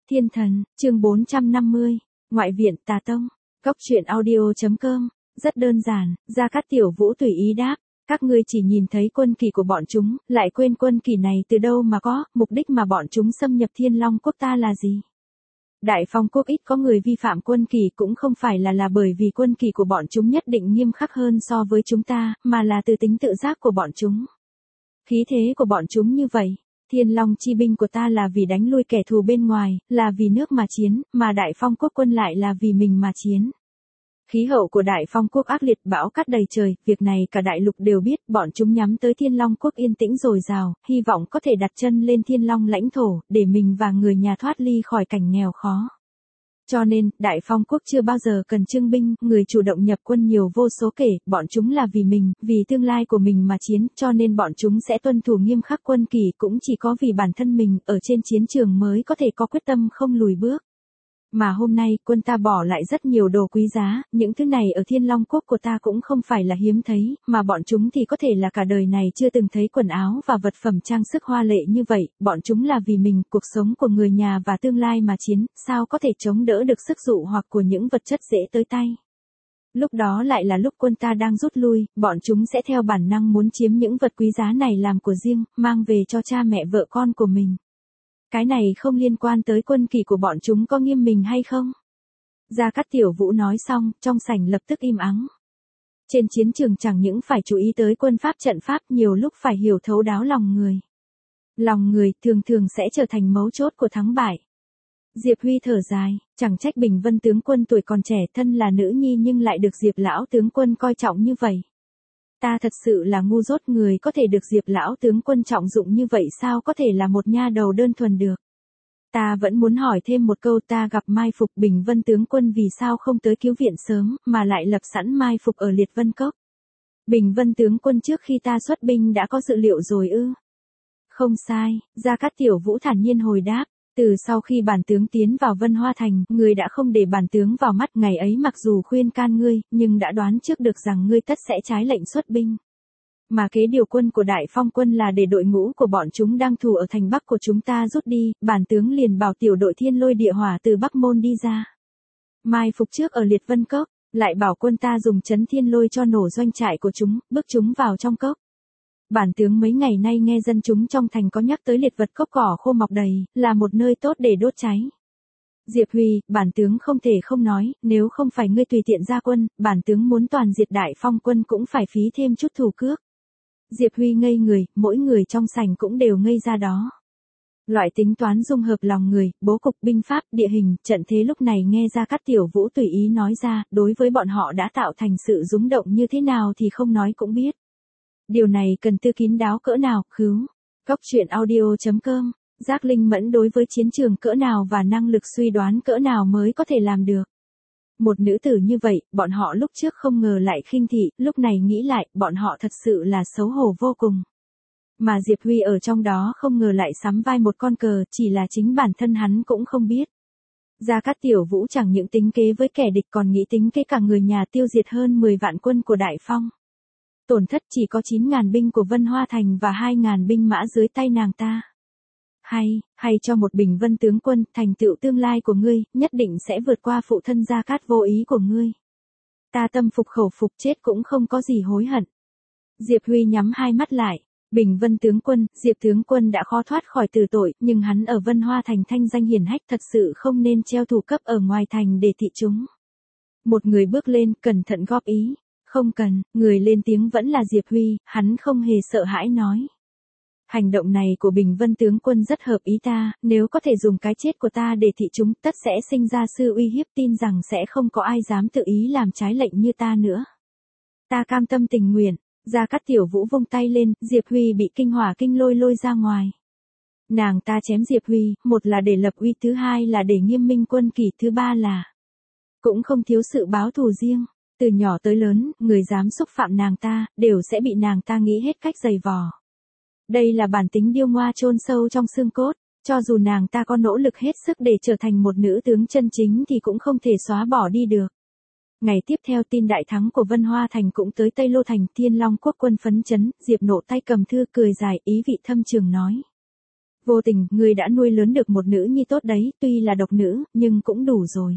Thiên thần, chương 450, Ngoại viện Tà Tông, Cốc truyện audio.com, rất đơn giản, Gia Cát Tiểu Vũ tùy ý đáp, các ngươi chỉ nhìn thấy quân kỳ của bọn chúng, lại quên quân kỳ này từ đâu mà có, mục đích mà bọn chúng xâm nhập Thiên Long quốc ta là gì? Đại Phong quốc ít có người vi phạm quân kỳ cũng không phải là bởi vì quân kỳ của bọn chúng nhất định nghiêm khắc hơn so với chúng ta, mà là từ tính tự giác của bọn chúng. Khí thế của bọn chúng như vậy. Thiên Long chi binh của ta là vì đánh lui kẻ thù bên ngoài, là vì nước mà chiến, mà Đại Phong quốc quân lại là vì mình mà chiến. Khí hậu của Đại Phong quốc ác liệt, bão cát đầy trời, việc này cả đại lục đều biết, bọn chúng nhắm tới Thiên Long quốc yên tĩnh dồi dào, hy vọng có thể đặt chân lên Thiên Long lãnh thổ, để mình và người nhà thoát ly khỏi cảnh nghèo khó. Cho nên, Đại Phong quốc chưa bao giờ cần trưng binh, người chủ động nhập quân nhiều vô số kể, bọn chúng là vì mình, vì tương lai của mình mà chiến, cho nên bọn chúng sẽ tuân thủ nghiêm khắc quân kỷ, cũng chỉ có vì bản thân mình, ở trên chiến trường mới có thể có quyết tâm không lùi bước. Mà hôm nay, quân ta bỏ lại rất nhiều đồ quý giá, những thứ này ở Thiên Long quốc của ta cũng không phải là hiếm thấy, mà bọn chúng thì có thể là cả đời này chưa từng thấy quần áo và vật phẩm trang sức hoa lệ như vậy, bọn chúng là vì mình, cuộc sống của người nhà và tương lai mà chiến, sao có thể chống đỡ được sức dụ hoặc của những vật chất dễ tới tay. Lúc đó lại là lúc quân ta đang rút lui, bọn chúng sẽ theo bản năng muốn chiếm những vật quý giá này làm của riêng, mang về cho cha mẹ vợ con của mình. Cái này không liên quan tới quân kỳ của bọn chúng có nghiêm mình hay không? Gia Cát Tiểu Vũ nói xong, trong sảnh lập tức im ắng. Trên chiến trường chẳng những phải chú ý tới quân pháp trận pháp, nhiều lúc phải hiểu thấu đáo lòng người. Lòng người thường thường sẽ trở thành mấu chốt của thắng bại. Diệp Huy thở dài, chẳng trách Bình Vân tướng quân tuổi còn trẻ, thân là nữ nhi nhưng lại được Diệp lão tướng quân coi trọng như vậy. Ta thật sự là ngu dốt, người có thể được Diệp lão tướng quân trọng dụng như vậy sao có thể là một nha đầu đơn thuần được. Ta vẫn muốn hỏi thêm một câu, ta gặp mai phục Bình Vân tướng quân vì sao không tới cứu viện sớm, mà lại lập sẵn mai phục ở Liệt Vân Cốc. Bình Vân tướng quân trước khi ta xuất binh đã có dự liệu rồi ư? Không sai, Gia Cát Tiểu Vũ thản nhiên hồi đáp. Từ sau khi bản tướng tiến vào Vân Hoa Thành, ngươi đã không để bản tướng vào mắt, ngày ấy mặc dù khuyên can ngươi, nhưng đã đoán trước được rằng ngươi tất sẽ trái lệnh xuất binh. Mà kế điều quân của Đại Phong quân là để đội ngũ của bọn chúng đang thủ ở thành Bắc của chúng ta rút đi, bản tướng liền bảo tiểu đội Thiên Lôi Địa Hỏa từ Bắc Môn đi ra. Mai phục trước ở Liệt Vân Cốc, lại bảo quân ta dùng chấn thiên lôi cho nổ doanh trại của chúng, bước chúng vào trong cốc. Bản tướng mấy ngày nay nghe dân chúng trong thành có nhắc tới Liệt Vật Cốc cỏ khô mọc đầy, là một nơi tốt để đốt cháy. Diệp Huy, bản tướng không thể không nói, nếu không phải ngươi tùy tiện ra quân, bản tướng muốn toàn diệt Đại Phong quân cũng phải phí thêm chút thủ cước. Diệp Huy ngây người, mỗi người trong sảnh cũng đều ngây ra đó. Loại tính toán dung hợp lòng người, bố cục binh pháp, địa hình, trận thế lúc này nghe Gia Cát Tiểu Vũ tùy ý nói ra, đối với bọn họ đã tạo thành sự rúng động như thế nào thì không nói cũng biết. Điều này cần tư kín đáo cỡ nào, khứu. Cốc truyện audio.com, Giác Linh Mẫn đối với chiến trường cỡ nào và năng lực suy đoán cỡ nào mới có thể làm được. Một nữ tử như vậy, bọn họ lúc trước không ngờ lại khinh thị, lúc này nghĩ lại, bọn họ thật sự là xấu hổ vô cùng. Mà Diệp Huy ở trong đó không ngờ lại sắm vai một con cờ, chỉ là chính bản thân hắn cũng không biết. Gia Cát Tiểu Vũ chẳng những tính kế với kẻ địch còn nghĩ tính kế cả người nhà, tiêu diệt hơn 10 vạn quân của Đại Phong. Tổn thất chỉ có 9.000 binh của Vân Hoa Thành và 2.000 binh mã dưới tay nàng ta. Hay cho một Bình Vân tướng quân, thành tựu tương lai của ngươi, nhất định sẽ vượt qua phụ thân Gia Cát vô ý của ngươi. Ta tâm phục khẩu phục, chết cũng không có gì hối hận. Diệp Huy nhắm hai mắt lại. Bình Vân tướng quân, Diệp tướng quân đã khó thoát khỏi tử tội, nhưng hắn ở Vân Hoa Thành thanh danh hiển hách, thật sự không nên treo thủ cấp ở ngoài thành để thị chúng. Một người bước lên, cẩn thận góp ý. Không cần, người lên tiếng vẫn là Diệp Huy, hắn không hề sợ hãi nói. Hành động này của Bình Vân tướng quân rất hợp ý ta, nếu có thể dùng cái chết của ta để thị chúng, tất sẽ sinh ra sự uy hiếp, tin rằng sẽ không có ai dám tự ý làm trái lệnh như ta nữa. Ta cam tâm tình nguyện. Gia Cát Tiểu Vũ vung tay lên, Diệp Huy bị kinh hỏa kinh lôi ra ngoài. Nàng ta chém Diệp Huy, một là để lập uy, thứ hai là để nghiêm minh quân kỷ, thứ ba là cũng không thiếu sự báo thù riêng. Từ nhỏ tới lớn, người dám xúc phạm nàng ta, đều sẽ bị nàng ta nghĩ hết cách giày vò. Đây là bản tính điêu ngoa chôn sâu trong xương cốt, cho dù nàng ta có nỗ lực hết sức để trở thành một nữ tướng chân chính thì cũng không thể xóa bỏ đi được. Ngày tiếp theo tin đại thắng của Vân Hoa Thành cũng tới Tây Lô Thành, Thiên Long quốc quân phấn chấn, Diệp Nộ tay cầm thư cười dài, ý vị thâm trường nói. Vô Tình, ngươi đã nuôi lớn được một nữ nhi tốt đấy, tuy là độc nữ, nhưng cũng đủ rồi.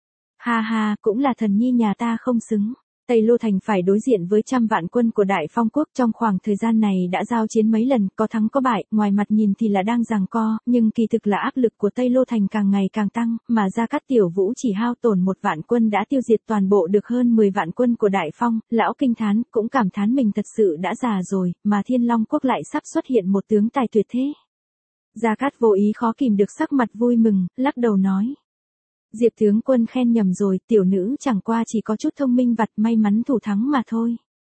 Ha ha, cũng là thần nhi nhà ta không xứng. Tây Lô Thành phải đối diện với trăm vạn quân của Đại Phong quốc, trong khoảng thời gian này đã giao chiến mấy lần, có thắng có bại, ngoài mặt nhìn thì là đang giằng co, nhưng kỳ thực là áp lực của Tây Lô Thành càng ngày càng tăng, mà Gia Cát Tiểu Vũ chỉ hao tổn 1 vạn quân đã tiêu diệt toàn bộ được hơn 10 vạn quân của Đại Phong, lão kinh thán, cũng cảm thán mình thật sự đã già rồi, mà Thiên Long quốc lại sắp xuất hiện một tướng tài tuyệt thế. Gia Cát vô ý khó kìm được sắc mặt vui mừng, lắc đầu nói. Diệp tướng quân khen nhầm rồi, tiểu nữ chẳng qua chỉ có chút thông minh vặt may mắn thủ thắng mà thôi.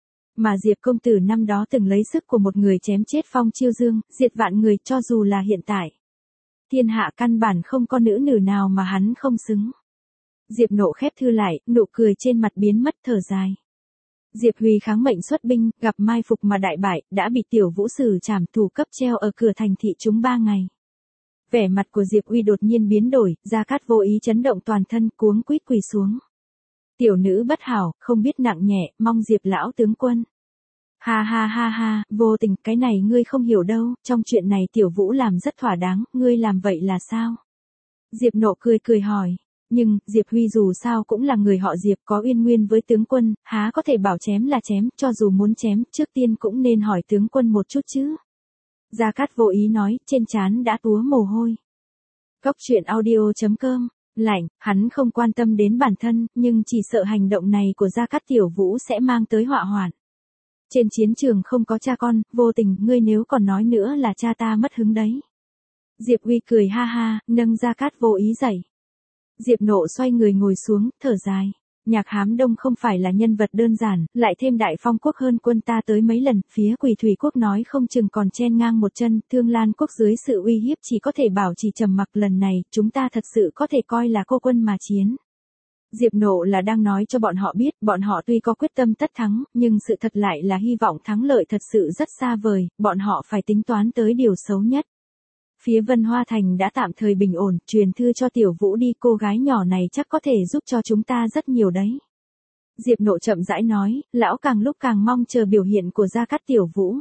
Mà Diệp công tử năm đó từng lấy sức của một người chém chết Phong Chiêu Dương, diệt vạn người, cho dù là hiện tại. Thiên hạ căn bản không có nữ nữ nào mà hắn không xứng. Diệp Nộ khép thư lại, nụ cười trên mặt biến mất, thở dài. Diệp Huy kháng mệnh xuất binh, gặp mai phục mà đại bại, đã bị Tiểu Vũ xử trảm, thủ cấp treo ở cửa thành thị chúng 3 ngày. Vẻ mặt của Diệp Uy đột nhiên biến đổi, Gia Cát vô ý chấn động toàn thân, cuống quýt quỳ xuống. Tiểu nữ bất hảo, không biết nặng nhẹ, mong Diệp lão tướng quân. Ha ha ha ha, Vô Tình, cái này ngươi không hiểu đâu, trong chuyện này Tiểu Vũ làm rất thỏa đáng, ngươi làm vậy là sao? Diệp Nộ cười cười hỏi, nhưng, Diệp Huy dù sao cũng là người họ Diệp, có uyên nguyên với tướng quân, há có thể bảo chém là chém, cho dù muốn chém, trước tiên cũng nên hỏi tướng quân một chút chứ. Gia Cát vô ý nói, trên trán đã túa mồ hôi. Cốc truyện audio.com, lạnh, hắn không quan tâm đến bản thân, nhưng chỉ sợ hành động này của Gia Cát Tiểu Vũ sẽ mang tới họa hoạn. Trên chiến trường không có cha con, Vô Tình, ngươi nếu còn nói nữa là cha ta mất hứng đấy. Diệp Uy cười ha ha, nâng Gia Cát vô ý dậy. Diệp Nộ xoay người ngồi xuống, thở dài. Nhạc Hám Đông không phải là nhân vật đơn giản, lại thêm Đại Phong quốc hơn quân ta tới mấy lần, phía Quỳ Thủy quốc nói không chừng còn chen ngang một chân, Thương Lan quốc dưới sự uy hiếp chỉ có thể bảo trì trầm mặc, lần này, chúng ta thật sự có thể coi là cô quân mà chiến. Diệp Nộ là đang nói cho bọn họ biết, bọn họ tuy có quyết tâm tất thắng, nhưng sự thật lại là hy vọng thắng lợi thật sự rất xa vời, bọn họ phải tính toán tới điều xấu nhất. Phía Vân Hoa Thành đã tạm thời bình ổn, truyền thư cho Tiểu Vũ đi, cô gái nhỏ này chắc có thể giúp cho chúng ta rất nhiều đấy. Diệp Nộ chậm rãi nói, lão càng lúc càng mong chờ biểu hiện của Gia Cát Tiểu Vũ.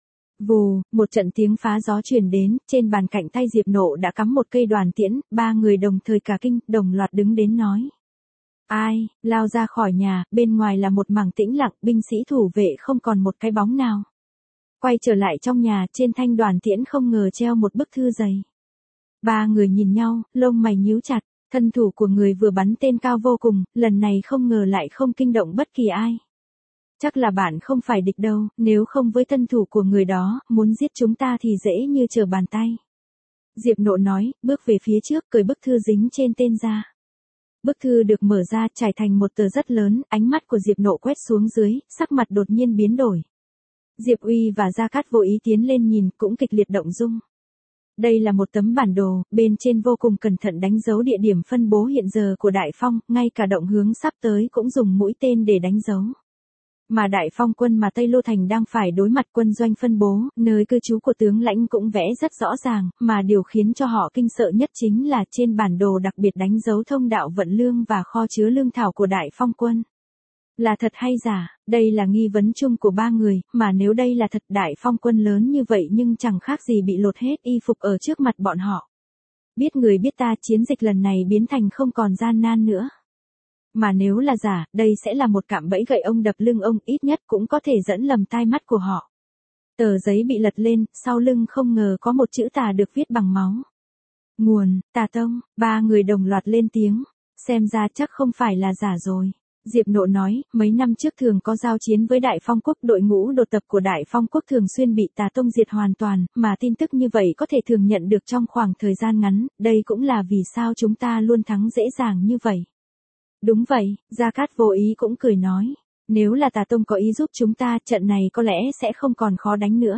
Vù, một trận tiếng phá gió truyền đến, trên bàn cạnh tay Diệp Nộ đã cắm một cây đoàn tiễn, 3 người đồng thời cả kinh, đồng loạt đứng đến nói. Ai, lao ra khỏi nhà, bên ngoài là một mảng tĩnh lặng, binh sĩ thủ vệ không còn một cái bóng nào. Quay trở lại trong nhà, trên thanh đoàn tiễn không ngờ treo một bức thư dày. 3 người nhìn nhau, lông mày nhíu chặt, thân thủ của người vừa bắn tên cao vô cùng, lần này không ngờ lại không kinh động bất kỳ ai. Chắc là bạn không phải địch đâu, nếu không với thân thủ của người đó, muốn giết chúng ta thì dễ như trở bàn tay. Diệp Nộ nói, bước về phía trước, cởi bức thư dính trên tên ra. Bức thư được mở ra, trải thành một tờ rất lớn, ánh mắt của Diệp Nộ quét xuống dưới, sắc mặt đột nhiên biến đổi. Diệp Uy và Gia Cát vô ý tiến lên nhìn, cũng kịch liệt động dung. Đây là một tấm bản đồ, bên trên vô cùng cẩn thận đánh dấu địa điểm phân bố hiện giờ của Đại Phong, ngay cả động hướng sắp tới cũng dùng mũi tên để đánh dấu. Mà Đại Phong quân mà Tây Lô Thành đang phải đối mặt quân doanh phân bố, nơi cư trú của tướng lãnh cũng vẽ rất rõ ràng, mà điều khiến cho họ kinh sợ nhất chính là trên bản đồ đặc biệt đánh dấu thông đạo vận lương và kho chứa lương thảo của Đại Phong quân. Là thật hay giả, đây là nghi vấn chung của 3 người, mà nếu đây là thật, Đại Phong quân lớn như vậy nhưng chẳng khác gì bị lột hết y phục ở trước mặt bọn họ. Biết người biết ta, chiến dịch lần này biến thành không còn gian nan nữa. Mà nếu là giả, đây sẽ là một cạm bẫy gậy ông đập lưng ông, ít nhất cũng có thể dẫn lầm tai mắt của họ. Tờ giấy bị lật lên, sau lưng không ngờ có một chữ tà được viết bằng máu. Nguồn, Tà Tông, 3 người đồng loạt lên tiếng, xem ra chắc không phải là giả rồi. Diệp Nộ nói, mấy năm trước thường có giao chiến với Đại Phong quốc, đội ngũ đột tập của Đại Phong quốc thường xuyên bị Tà Tông diệt hoàn toàn, mà tin tức như vậy có thể thường nhận được trong khoảng thời gian ngắn, đây cũng là vì sao chúng ta luôn thắng dễ dàng như vậy. Đúng vậy, Gia Cát vô ý cũng cười nói, nếu là Tà Tông có ý giúp chúng ta, trận này có lẽ sẽ không còn khó đánh nữa.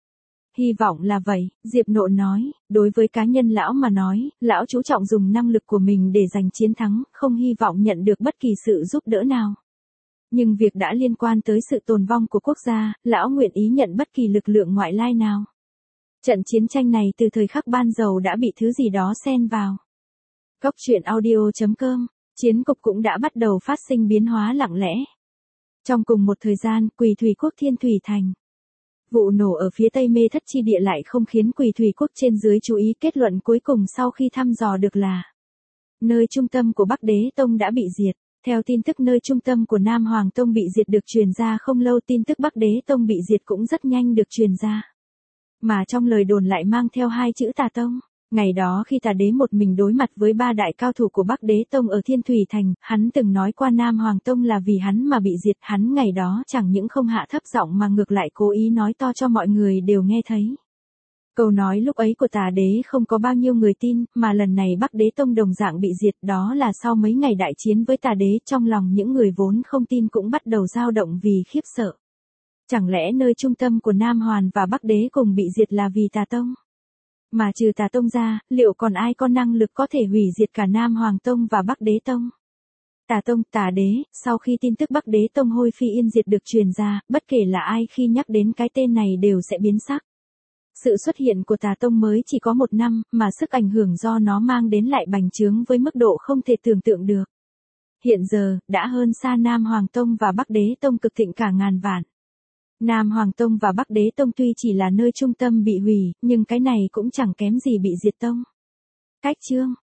Hy vọng là vậy, Diệp Nộ nói, đối với cá nhân lão mà nói, lão chú trọng dùng năng lực của mình để giành chiến thắng, không hy vọng nhận được bất kỳ sự giúp đỡ nào. Nhưng việc đã liên quan tới sự tồn vong của quốc gia, lão nguyện ý nhận bất kỳ lực lượng ngoại lai nào. Trận chiến tranh này từ thời khắc ban đầu đã bị thứ gì đó xen vào. Cốc truyện audio.com, chiến cục cũng đã bắt đầu phát sinh biến hóa lặng lẽ. Trong cùng một thời gian, Quỳ Thủy quốc Thiên Thủy Thành. Vụ nổ ở phía tây Mê Thất chi địa lại không khiến Quỳ Thủy quốc trên dưới chú ý, kết luận cuối cùng sau khi thăm dò được là nơi trung tâm của Bắc Đế Tông đã bị diệt. Theo tin tức nơi trung tâm của Nam Hoàng Tông bị diệt được truyền ra không lâu, tin tức Bắc Đế Tông bị diệt cũng rất nhanh được truyền ra. Mà trong lời đồn lại mang theo hai chữ Tà Tông. Ngày đó khi Tà Đế một mình đối mặt với ba đại cao thủ của Bắc Đế Tông ở Thiên Thủy Thành, hắn từng nói qua Nam Hoàng Tông là vì hắn mà bị diệt. Hắn ngày đó chẳng những không hạ thấp giọng mà ngược lại cố ý nói to cho mọi người đều nghe thấy. Câu nói lúc ấy của Tà Đế không có bao nhiêu người tin, mà lần này Bắc Đế Tông đồng dạng bị diệt, đó là sau mấy ngày đại chiến với Tà Đế, trong lòng những người vốn không tin cũng bắt đầu dao động vì khiếp sợ. Chẳng lẽ nơi trung tâm của Nam Hoàn và Bắc Đế cùng bị diệt là vì Tà Tông? Mà trừ Tà Tông ra, liệu còn ai có năng lực có thể hủy diệt cả Nam Hoàng Tông và Bắc Đế Tông? Tà Tông, Tà Đế, sau khi tin tức Bắc Đế Tông hôi phi yên diệt được truyền ra, bất kể là ai khi nhắc đến cái tên này đều sẽ biến sắc. Sự xuất hiện của Tà Tông mới chỉ có 1 năm, mà sức ảnh hưởng do nó mang đến lại bành trướng với mức độ không thể tưởng tượng được. Hiện giờ, đã hơn xa Nam Hoàng Tông và Bắc Đế Tông cực thịnh cả ngàn vạn. Nam Hoàng Tông và Bắc Đế Tông tuy chỉ là nơi trung tâm bị hủy, nhưng cái này cũng chẳng kém gì bị diệt tông. Cách chương